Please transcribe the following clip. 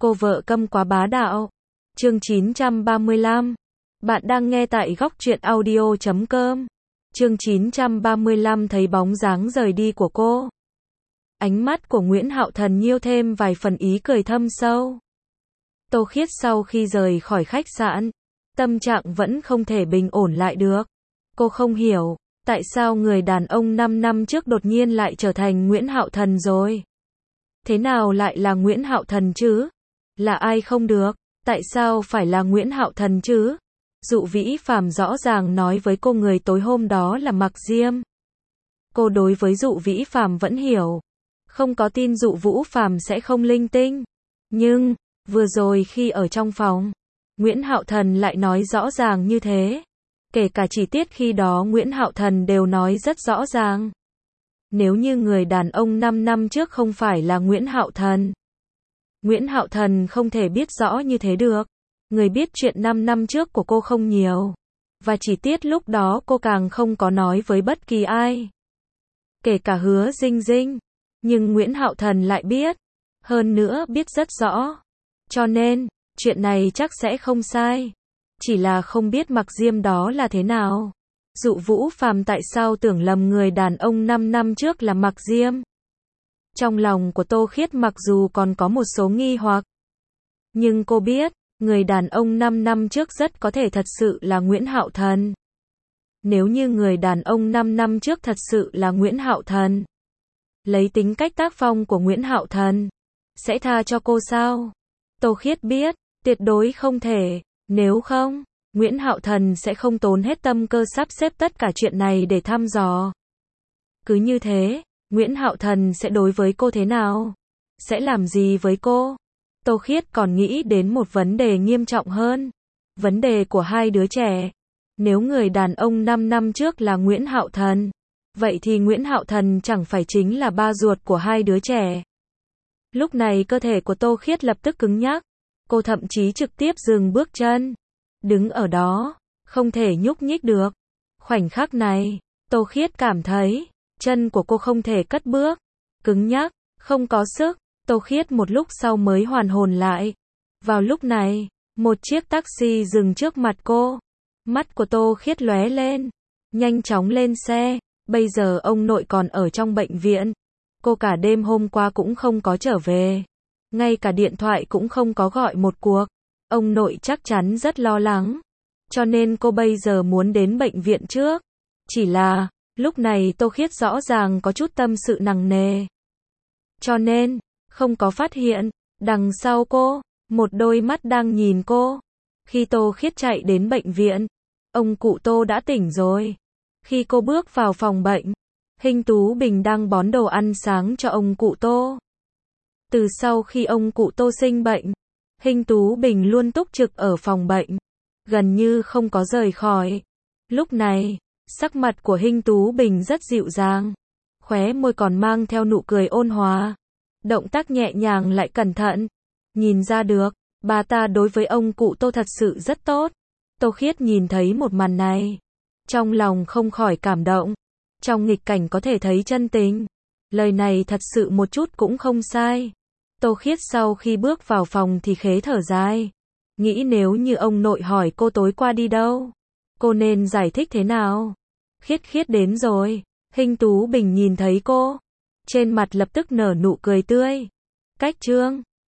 Cô vợ câm quá bá đạo. Chương 935. Bạn đang nghe tại góc truyện audio.com. Chương 935 thấy bóng dáng rời đi của cô. Ánh mắt của Nguyễn Hạo Thần nhiêu thêm vài phần ý cười thâm sâu. Tô Khiết sau khi rời khỏi khách sạn, tâm trạng vẫn không thể bình ổn lại được. Cô không hiểu, tại sao người đàn ông 5 năm trước đột nhiên lại trở thành Nguyễn Hạo Thần rồi. Thế nào lại là Nguyễn Hạo Thần chứ? Là ai không được? Tại sao phải là Nguyễn Hạo Thần chứ? Dụ Vĩ Phàm rõ ràng nói với cô người tối hôm đó là Mạc Diêm. Cô đối với Dụ Vĩ Phàm vẫn hiểu. Không có tin Dụ Vũ Phàm sẽ không linh tinh. Nhưng, vừa rồi khi ở trong phòng, Nguyễn Hạo Thần lại nói rõ ràng như thế. Kể cả chi tiết khi đó Nguyễn Hạo Thần đều nói rất rõ ràng. Nếu như người đàn ông 5 năm trước không phải là Nguyễn Hạo Thần, Nguyễn Hạo Thần không thể biết rõ như thế được. Người biết chuyện 5 năm trước của cô không nhiều. Và chi tiết lúc đó cô càng không có nói với bất kỳ ai. Kể cả Hứa Dinh Dinh. Nhưng Nguyễn Hạo Thần lại biết. Hơn nữa biết rất rõ. Cho nên, chuyện này chắc sẽ không sai. Chỉ là không biết Mạc Diêm đó là thế nào. Dụ Vũ Phàm tại sao tưởng lầm người đàn ông 5 năm trước là Mạc Diêm. Trong lòng của Tô Khiết mặc dù còn có một số nghi hoặc. Nhưng cô biết, người đàn ông 5 năm trước rất có thể thật sự là Nguyễn Hạo Thần. Nếu như người đàn ông 5 năm trước thật sự là Nguyễn Hạo Thần, lấy tính cách tác phong của Nguyễn Hạo Thần, sẽ tha cho cô sao? Tô Khiết biết, tuyệt đối không thể, nếu không, Nguyễn Hạo Thần sẽ không tốn hết tâm cơ sắp xếp tất cả chuyện này để thăm dò. Cứ như thế, Nguyễn Hạo Thần sẽ đối với cô thế nào? Sẽ làm gì với cô? Tô Khiết còn nghĩ đến một vấn đề nghiêm trọng hơn. Vấn đề của hai đứa trẻ. Nếu người đàn ông 5 năm trước là Nguyễn Hạo Thần, vậy thì Nguyễn Hạo Thần chẳng phải chính là ba ruột của hai đứa trẻ. Lúc này cơ thể của Tô Khiết lập tức cứng nhắc. Cô thậm chí trực tiếp dừng bước chân. Đứng ở đó, không thể nhúc nhích được. Khoảnh khắc này, Tô Khiết cảm thấy, chân của cô không thể cất bước. Cứng nhắc, không có sức. Tô Khiết một lúc sau mới hoàn hồn lại. Vào lúc này, một chiếc taxi dừng trước mặt cô. Mắt của Tô Khiết lóe lên. Nhanh chóng lên xe. Bây giờ ông nội còn ở trong bệnh viện. Cô cả đêm hôm qua cũng không có trở về. Ngay cả điện thoại cũng không có gọi một cuộc. Ông nội chắc chắn rất lo lắng. Cho nên cô bây giờ muốn đến bệnh viện trước. Chỉ là, lúc này Tô Khiết rõ ràng có chút tâm sự nặng nề. Cho nên, không có phát hiện, đằng sau cô, một đôi mắt đang nhìn cô. Khi Tô Khiết chạy đến bệnh viện, ông cụ Tô đã tỉnh rồi. Khi cô bước vào phòng bệnh, Hinh Tú Bình đang bón đồ ăn sáng cho ông cụ Tô. Từ sau khi ông cụ Tô sinh bệnh, Hinh Tú Bình luôn túc trực ở phòng bệnh, gần như không có rời khỏi. Lúc này, sắc mặt của Hinh Tú Bình rất dịu dàng, khóe môi còn mang theo nụ cười ôn hòa. Động tác nhẹ nhàng lại cẩn thận. Nhìn ra được, bà ta đối với ông cụ Tô thật sự rất tốt. Tô Khiết nhìn thấy một màn này. Trong lòng không khỏi cảm động. Trong nghịch cảnh có thể thấy chân tình. Lời này thật sự một chút cũng không sai. Tô Khiết sau khi bước vào phòng thì khế thở dài. Nghĩ nếu như ông nội hỏi cô tối qua đi đâu, cô nên giải thích thế nào? Khiết Khiết đến rồi. Hinh Tú Bình nhìn thấy cô. Trên mặt lập tức nở nụ cười tươi. Cách Trương,